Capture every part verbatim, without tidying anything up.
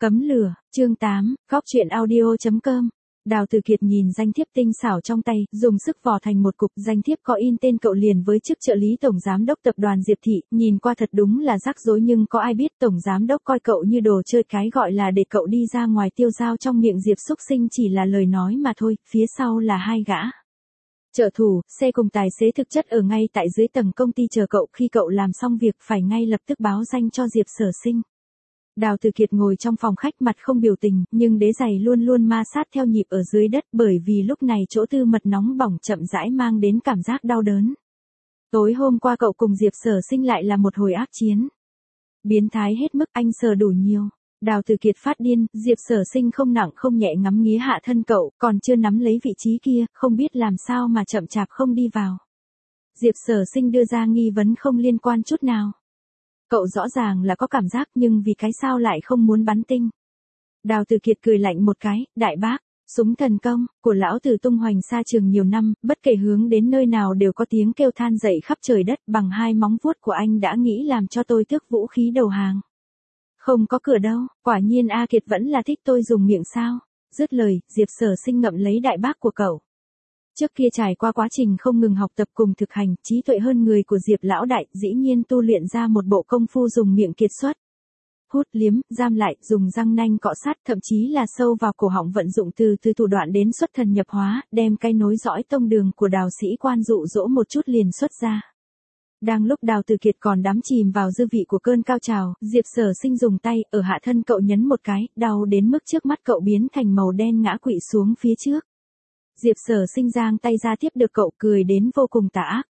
Cấm lửa, chương tám, góc truyện audio.com. Đào Từ Kiệt nhìn danh thiếp tinh xảo trong tay, dùng sức vò thành một cục. Danh thiếp có in tên cậu liền với chức trợ lý tổng giám đốc tập đoàn Diệp Thị, nhìn qua thật đúng là rắc rối, nhưng có ai biết tổng giám đốc coi cậu như đồ chơi, cái gọi là để cậu đi ra ngoài tiêu dao trong miệng Diệp xúc sinh chỉ là lời nói mà thôi, phía sau là hai gã trợ thủ, xe cùng tài xế thực chất ở ngay tại dưới tầng công ty chờ cậu. Khi cậu làm xong việc phải ngay lập tức báo danh cho Diệp Sở Sinh. Đào Từ Kiệt ngồi trong phòng khách mặt không biểu tình, nhưng đế giày luôn luôn ma sát theo nhịp ở dưới đất, bởi vì lúc này chỗ tư mật nóng bỏng chậm rãi mang đến cảm giác đau đớn. Tối hôm qua cậu cùng Diệp Sở Sinh lại là một hồi ác chiến. Biến thái hết mức, anh sờ đủ nhiều. Đào Từ Kiệt phát điên, Diệp Sở Sinh không nặng không nhẹ ngắm nghía hạ thân cậu, còn chưa nắm lấy vị trí kia, không biết làm sao mà chậm chạp không đi vào. Diệp Sở Sinh đưa ra nghi vấn không liên quan chút nào. Cậu rõ ràng là có cảm giác, nhưng vì cái sao lại không muốn bắn tinh. Đào Từ Kiệt cười lạnh một cái, đại bác, súng thần công của lão tử tung hoành xa trường nhiều năm, bất kể hướng đến nơi nào đều có tiếng kêu than dậy khắp trời đất, bằng hai móng vuốt của anh đã nghĩ làm cho tôi tước vũ khí đầu hàng. Không có cửa đâu, quả nhiên A Kiệt vẫn là thích tôi dùng miệng sao. Dứt lời, Diệp Sở Sinh ngậm lấy đại bác của cậu. Trước kia trải qua quá trình không ngừng học tập cùng thực hành, trí tuệ hơn người của Diệp lão đại, dĩ nhiên tu luyện ra một bộ công phu dùng miệng kiệt xuất. Hút liếm, giam lại, dùng răng nanh cọ sát, thậm chí là sâu vào cổ họng vận dụng từ từ thủ đoạn đến xuất thần nhập hóa, đem cái nối dõi tông đường của Đào sĩ quan dụ dỗ một chút liền xuất ra. Đang lúc Đào Từ Kiệt còn đắm chìm vào dư vị của cơn cao trào, Diệp Sở Sinh dùng tay ở hạ thân cậu nhấn một cái, đau đến mức trước mắt cậu biến thành màu đen ngã quỵ xuống phía trước. Diệp Sở Sinh giang tay ra tiếp được cậu, cười đến vô cùng tà ác.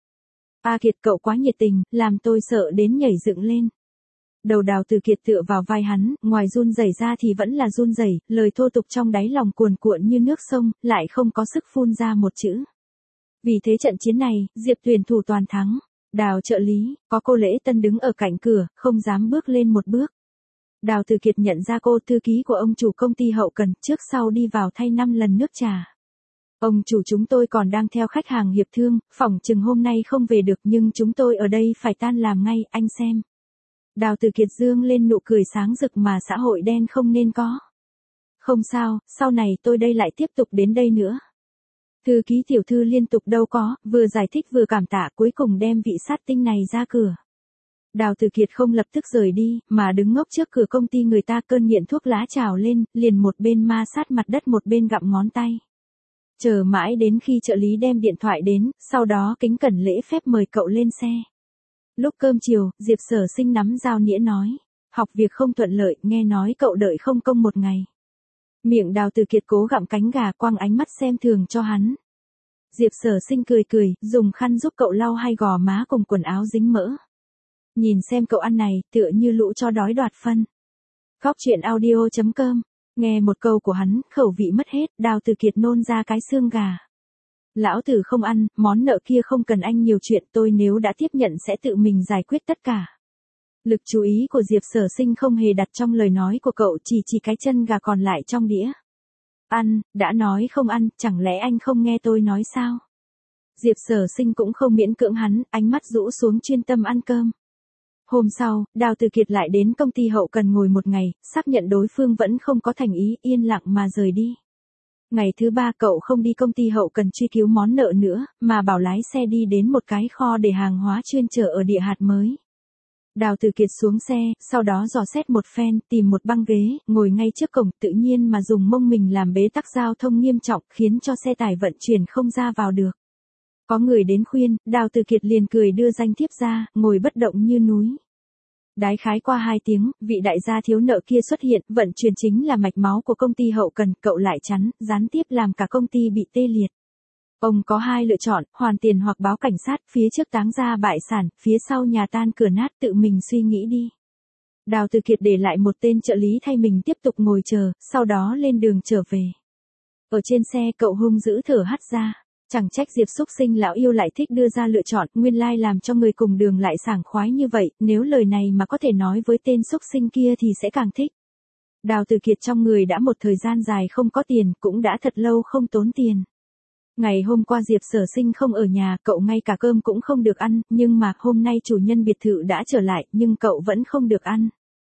A Kiệt, cậu quá nhiệt tình, làm tôi sợ đến nhảy dựng lên. Đầu Đào Từ Kiệt tựa vào vai hắn, ngoài run rẩy ra thì vẫn là run rẩy, lời thô tục trong đáy lòng cuồn cuộn như nước sông, lại không có sức phun ra một chữ. Vì thế trận chiến này, Diệp tuyển thủ toàn thắng. Đào trợ lý, có cô Lễ Tân đứng ở cạnh cửa, không dám bước lên một bước. Đào Từ Kiệt nhận ra cô, thư ký của ông chủ công ty hậu cần, trước sau đi vào thay năm lần nước trà. Ông chủ, chúng tôi còn đang theo khách hàng hiệp thương, phỏng chừng hôm nay không về được, nhưng chúng tôi ở đây phải tan làm ngay, anh xem. Đào Từ Kiệt dương lên nụ cười sáng rực mà xã hội đen không nên có. Không sao, sau này tôi đây lại tiếp tục đến đây nữa. Thư ký tiểu thư liên tục đâu có, vừa giải thích vừa cảm tạ, cuối cùng đem vị sát tinh này ra cửa. Đào Từ Kiệt không lập tức rời đi, mà đứng ngốc trước cửa công ty người ta, cơn nghiện thuốc lá trào lên, liền một bên ma sát mặt đất một bên gặm ngón tay. Chờ mãi đến khi trợ lý đem điện thoại đến, sau đó kính cẩn lễ phép mời cậu lên xe. Lúc cơm chiều, Diệp Sở Sinh nắm dao nĩa nói, học việc không thuận lợi, nghe nói cậu đợi không công một ngày. Miệng Đào Từ Kiệt cố gặm cánh gà, quăng ánh mắt xem thường cho hắn. Diệp Sở Sinh cười cười, dùng khăn giúp cậu lau hai gò má cùng quần áo dính mỡ. Nhìn xem cậu ăn này, tựa như lũ chó đói đoạt phân. Góc truyện audio.com. Nghe một câu của hắn, khẩu vị mất hết, Đào Từ Kiệt nôn ra cái xương gà. Lão tử không ăn, món nợ kia không cần anh nhiều chuyện, tôi nếu đã tiếp nhận sẽ tự mình giải quyết tất cả. Lực chú ý của Diệp Sở Sinh không hề đặt trong lời nói của cậu, chỉ chỉ cái chân gà còn lại trong đĩa. Ăn, đã nói không ăn, chẳng lẽ anh không nghe tôi nói sao? Diệp Sở Sinh cũng không miễn cưỡng hắn, ánh mắt rũ xuống chuyên tâm ăn cơm. Hôm sau, Đào Từ Kiệt lại đến công ty hậu cần ngồi một ngày, xác nhận đối phương vẫn không có thành ý, yên lặng mà rời đi. Ngày thứ ba cậu không đi công ty hậu cần truy cứu món nợ nữa, mà bảo lái xe đi đến một cái kho để hàng hóa chuyên chở ở địa hạt mới. Đào Từ Kiệt xuống xe, sau đó dò xét một phen, tìm một băng ghế, ngồi ngay trước cổng, tự nhiên mà dùng mông mình làm bế tắc giao thông nghiêm trọng, khiến cho xe tải vận chuyển không ra vào được. Có người đến khuyên, Đào Từ Kiệt liền cười đưa danh thiếp ra, ngồi bất động như núi. Đái khái qua hai tiếng, vị đại gia thiếu nợ kia xuất hiện, vận chuyển chính là mạch máu của công ty hậu cần, cậu lại chắn, gián tiếp làm cả công ty bị tê liệt. Ông có hai lựa chọn, hoàn tiền hoặc báo cảnh sát, phía trước táng ra bại sản, phía sau nhà tan cửa nát, tự mình suy nghĩ đi. Đào Từ Kiệt để lại một tên trợ lý thay mình tiếp tục ngồi chờ, sau đó lên đường trở về. Ở trên xe cậu hung dữ thở hắt ra. Chẳng trách Diệp xúc sinh lão yêu lại thích đưa ra lựa chọn, nguyên lai làm cho người cùng đường lại sảng khoái như vậy, nếu lời này mà có thể nói với tên xúc sinh kia thì sẽ càng thích. Đào Từ Kiệt trong người đã một thời gian dài không có tiền, cũng đã thật lâu không tốn tiền. Ngày hôm qua Diệp Sở Sinh không ở nhà, cậu ngay cả cơm cũng không được ăn, nhưng mà hôm nay chủ nhân biệt thự đã trở lại, nhưng cậu vẫn không được ăn.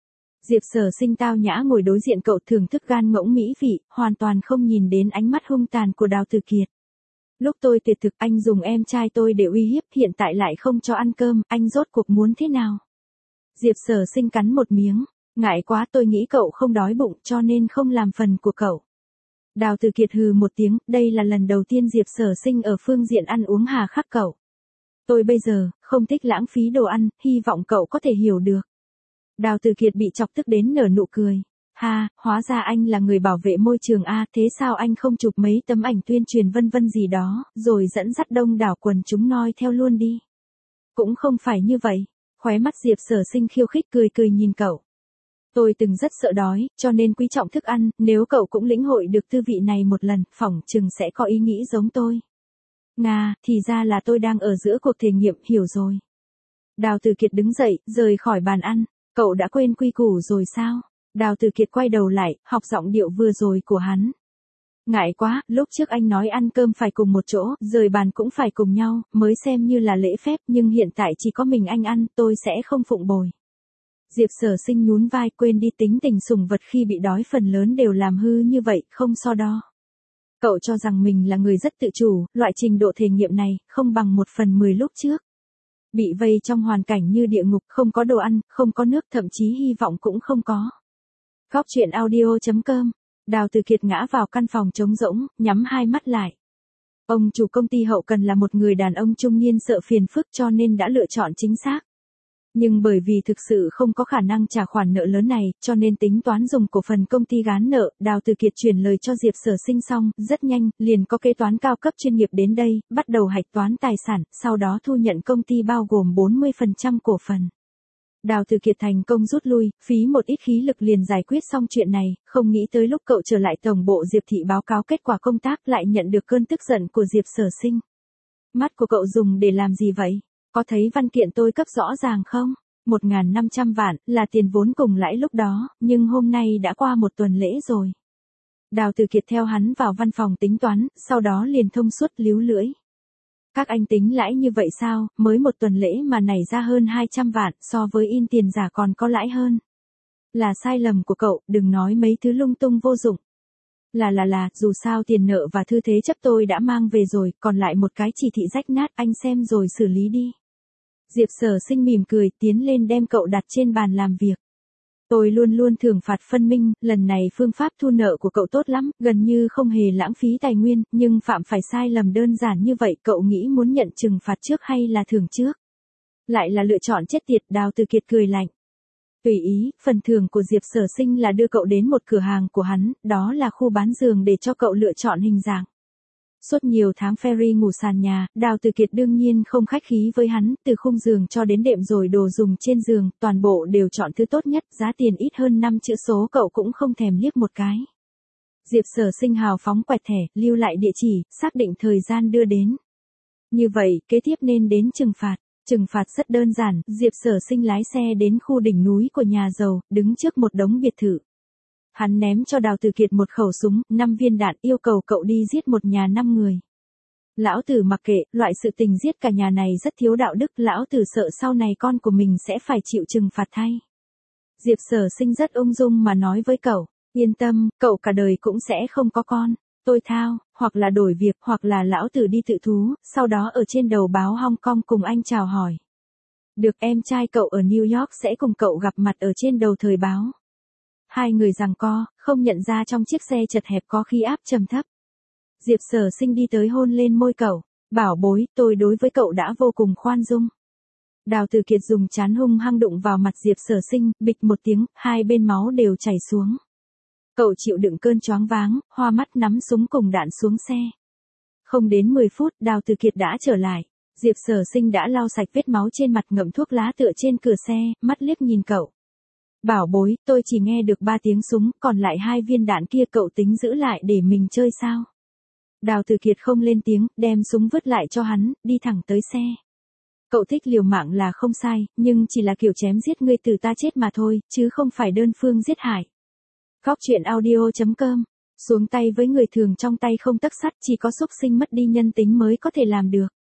Diệp Sở Sinh tao nhã ngồi đối diện cậu thưởng thức gan ngỗng mỹ vị, hoàn toàn không nhìn đến ánh mắt hung tàn của Đào Từ Kiệt. Lúc tôi tuyệt thực anh dùng em trai tôi để uy hiếp, hiện tại lại không cho ăn cơm, anh rốt cuộc muốn thế nào? Diệp Sở Sinh cắn một miếng, ngại quá, tôi nghĩ cậu không đói bụng cho nên không làm phần của cậu. Đào Từ Kiệt hừ một tiếng, đây là lần đầu tiên Diệp Sở Sinh ở phương diện ăn uống hà khắc cậu. Tôi bây giờ, không thích lãng phí đồ ăn, hy vọng cậu có thể hiểu được. Đào Từ Kiệt bị chọc tức đến nở nụ cười. Ha, hóa ra anh là người bảo vệ môi trường a, thế sao anh không chụp mấy tấm ảnh tuyên truyền vân vân gì đó, rồi dẫn dắt đông đảo quần chúng noi theo luôn đi. Cũng không phải như vậy. Khóe mắt Diệp Sở Sinh khiêu khích cười cười nhìn cậu. Tôi từng rất sợ đói, cho nên quý trọng thức ăn, nếu cậu cũng lĩnh hội được tư vị này một lần, phỏng chừng sẽ có ý nghĩ giống tôi. Nga, thì ra là tôi đang ở giữa cuộc thể nghiệm, hiểu rồi. Đào Từ Kiệt đứng dậy, rời khỏi bàn ăn. Cậu đã quên quy củ rồi sao? Đào Từ Kiệt quay đầu lại, học giọng điệu vừa rồi của hắn. Ngại quá, lúc trước anh nói ăn cơm phải cùng một chỗ, rời bàn cũng phải cùng nhau, mới xem như là lễ phép, nhưng hiện tại chỉ có mình anh ăn, tôi sẽ không phụng bồi. Diệp Sở Sinh nhún vai, quên đi, tính tình sủng vật khi bị đói phần lớn đều làm hư như vậy, không so đo. Cậu cho rằng mình là người rất tự chủ, loại trình độ thể nghiệm này, không bằng một phần mười lúc trước. Bị vây trong hoàn cảnh như địa ngục, không có đồ ăn, không có nước, thậm chí hy vọng cũng không có. Góc truyện audio chấm com. Đào Từ Kiệt ngã vào căn phòng trống rỗng, nhắm hai mắt lại. Ông chủ công ty hậu cần là một người đàn ông trung niên sợ phiền phức cho nên đã lựa chọn chính xác. Nhưng bởi vì thực sự không có khả năng trả khoản nợ lớn này, cho nên tính toán dùng cổ phần công ty gán nợ, Đào Từ Kiệt chuyển lời cho Diệp Sở Sinh xong, rất nhanh, liền có kế toán cao cấp chuyên nghiệp đến đây, bắt đầu hạch toán tài sản, sau đó thu nhận công ty bao gồm bốn mươi phần trăm cổ phần. Đào Từ Kiệt thành công rút lui, phí một ít khí lực liền giải quyết xong chuyện này, không nghĩ tới lúc cậu trở lại tổng bộ Diệp thị báo cáo kết quả công tác lại nhận được cơn tức giận của Diệp Sở Sinh. Mắt của cậu dùng để làm gì vậy? Có thấy văn kiện tôi cấp rõ ràng không? một nghìn năm trăm vạn, là tiền vốn cùng lãi lúc đó, nhưng hôm nay đã qua một tuần lễ rồi. Đào Từ Kiệt theo hắn vào văn phòng tính toán, sau đó liền thông suốt líu lưỡi. Các anh tính lãi như vậy sao, mới một tuần lễ mà nảy ra hơn hai trăm vạn, so với in tiền giả còn có lãi hơn. Là sai lầm của cậu, đừng nói mấy thứ lung tung vô dụng. Là là là, dù sao tiền nợ và thư thế chấp tôi đã mang về rồi, còn lại một cái chỉ thị rách nát, anh xem rồi xử lý đi. Diệp Sở Sinh mỉm cười, tiến lên đem cậu đặt trên bàn làm việc. Tôi luôn luôn thưởng phạt phân minh, lần này phương pháp thu nợ của cậu tốt lắm, gần như không hề lãng phí tài nguyên, nhưng phạm phải sai lầm đơn giản như vậy, cậu nghĩ muốn nhận trừng phạt trước hay là thưởng trước? Lại là lựa chọn chết tiệt, Đào Từ Kiệt cười lạnh. Tùy ý, phần thưởng của Diệp Sở Sinh là đưa cậu đến một cửa hàng của hắn, đó là khu bán giường để cho cậu lựa chọn hình dạng. Suốt nhiều tháng Ferry ngủ sàn nhà, Đào Từ Kiệt đương nhiên không khách khí với hắn, từ khung giường cho đến đệm rồi đồ dùng trên giường, toàn bộ đều chọn thứ tốt nhất, giá tiền ít hơn năm chữ số cậu cũng không thèm liếc một cái. Diệp Sở Sinh hào phóng quẹt thẻ, lưu lại địa chỉ, xác định thời gian đưa đến. Như vậy, kế tiếp nên đến trừng phạt. Trừng phạt rất đơn giản, Diệp Sở Sinh lái xe đến khu đỉnh núi của nhà giàu, đứng trước một đống biệt thự. Hắn ném cho Đào Từ Kiệt một khẩu súng, năm viên đạn, yêu cầu cậu đi giết một nhà năm người. Lão tử mặc kệ, loại sự tình giết cả nhà này rất thiếu đạo đức, lão tử sợ sau này con của mình sẽ phải chịu trừng phạt thay. Diệp Sở Sinh rất ung dung mà nói với cậu, yên tâm, cậu cả đời cũng sẽ không có con. Tôi thao, hoặc là đổi việc, hoặc là lão tử đi tự thú, sau đó ở trên đầu báo Hong Kong cùng anh chào hỏi. Được, em trai cậu ở New York sẽ cùng cậu gặp mặt ở trên đầu thời báo. Hai người giằng co, không nhận ra trong chiếc xe chật hẹp có khí áp trầm thấp. Diệp Sở Sinh đi tới hôn lên môi cậu, bảo bối, tôi đối với cậu đã vô cùng khoan dung. Đào Từ Kiệt dùng trán hung hăng đụng vào mặt Diệp Sở Sinh, bịch một tiếng, hai bên máu đều chảy xuống. Cậu chịu đựng cơn choáng váng, hoa mắt nắm súng cùng đạn xuống xe. Không đến mười phút, Đào Từ Kiệt đã trở lại. Diệp Sở Sinh đã lau sạch vết máu trên mặt, ngậm thuốc lá tựa trên cửa xe, mắt liếc nhìn cậu. Bảo bối, tôi chỉ nghe được ba tiếng súng, còn lại hai viên đạn kia cậu tính giữ lại để mình chơi sao? Đào Từ Kiệt không lên tiếng, đem súng vứt lại cho hắn, đi thẳng tới xe. Cậu thích liều mạng là không sai, nhưng chỉ là kiểu chém giết ngươi từ ta chết mà thôi, chứ không phải đơn phương giết hại. Góc truyện audio chấm com. Xuống tay với người thường trong tay không tấc sắt, chỉ có xúc sinh mất đi nhân tính mới có thể làm được.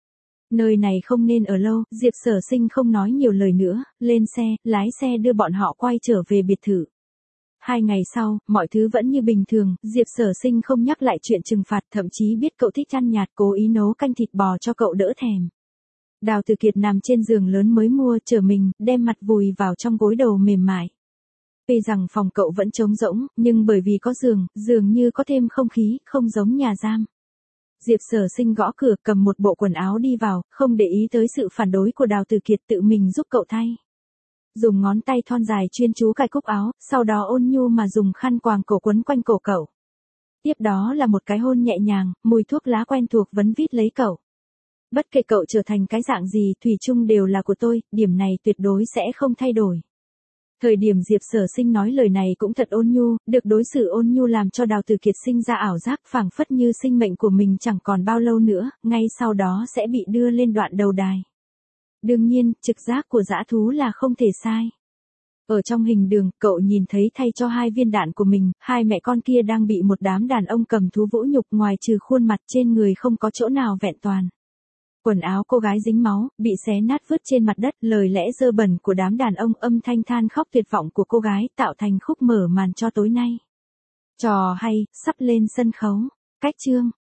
Nơi này không nên ở lâu, Diệp Sở Sinh không nói nhiều lời nữa, lên xe, lái xe đưa bọn họ quay trở về biệt thự. Hai ngày sau, mọi thứ vẫn như bình thường, Diệp Sở Sinh không nhắc lại chuyện trừng phạt, thậm chí biết cậu thích ăn nhạt cố ý nấu canh thịt bò cho cậu đỡ thèm. Đào Từ Kiệt nằm trên giường lớn mới mua, trở mình, đem mặt vùi vào trong gối đầu mềm mại. Tuy rằng phòng cậu vẫn trống rỗng, nhưng bởi vì có giường, dường như có thêm không khí, không giống nhà giam. Diệp Sở Sinh gõ cửa, cầm một bộ quần áo đi vào, không để ý tới sự phản đối của Đào Từ Kiệt, tự mình giúp cậu thay. Dùng ngón tay thon dài chuyên chú cài cúc áo, sau đó ôn nhu mà dùng khăn quàng cổ quấn quanh cổ cậu. Tiếp đó là một cái hôn nhẹ nhàng, mùi thuốc lá quen thuộc vấn vít lấy cậu. Bất kể cậu trở thành cái dạng gì, thủy chung đều là của tôi, điểm này tuyệt đối sẽ không thay đổi. Thời điểm Diệp Sở Sinh nói lời này cũng thật ôn nhu, được đối xử ôn nhu làm cho Đào Từ Kiệt sinh ra ảo giác phảng phất như sinh mệnh của mình chẳng còn bao lâu nữa, ngay sau đó sẽ bị đưa lên đoạn đầu đài. Đương nhiên, trực giác của dã thú là không thể sai. Ở trong hình đường, cậu nhìn thấy thay cho hai viên đạn của mình, hai mẹ con kia đang bị một đám đàn ông cầm thú vũ nhục, ngoài trừ khuôn mặt trên người không có chỗ nào vẹn toàn. Quần áo cô gái dính máu, bị xé nát vứt trên mặt đất, lời lẽ dơ bẩn của đám đàn ông, âm thanh than khóc tuyệt vọng của cô gái tạo thành khúc mở màn cho tối nay. Trò hay, sắp lên sân khấu. Cách chương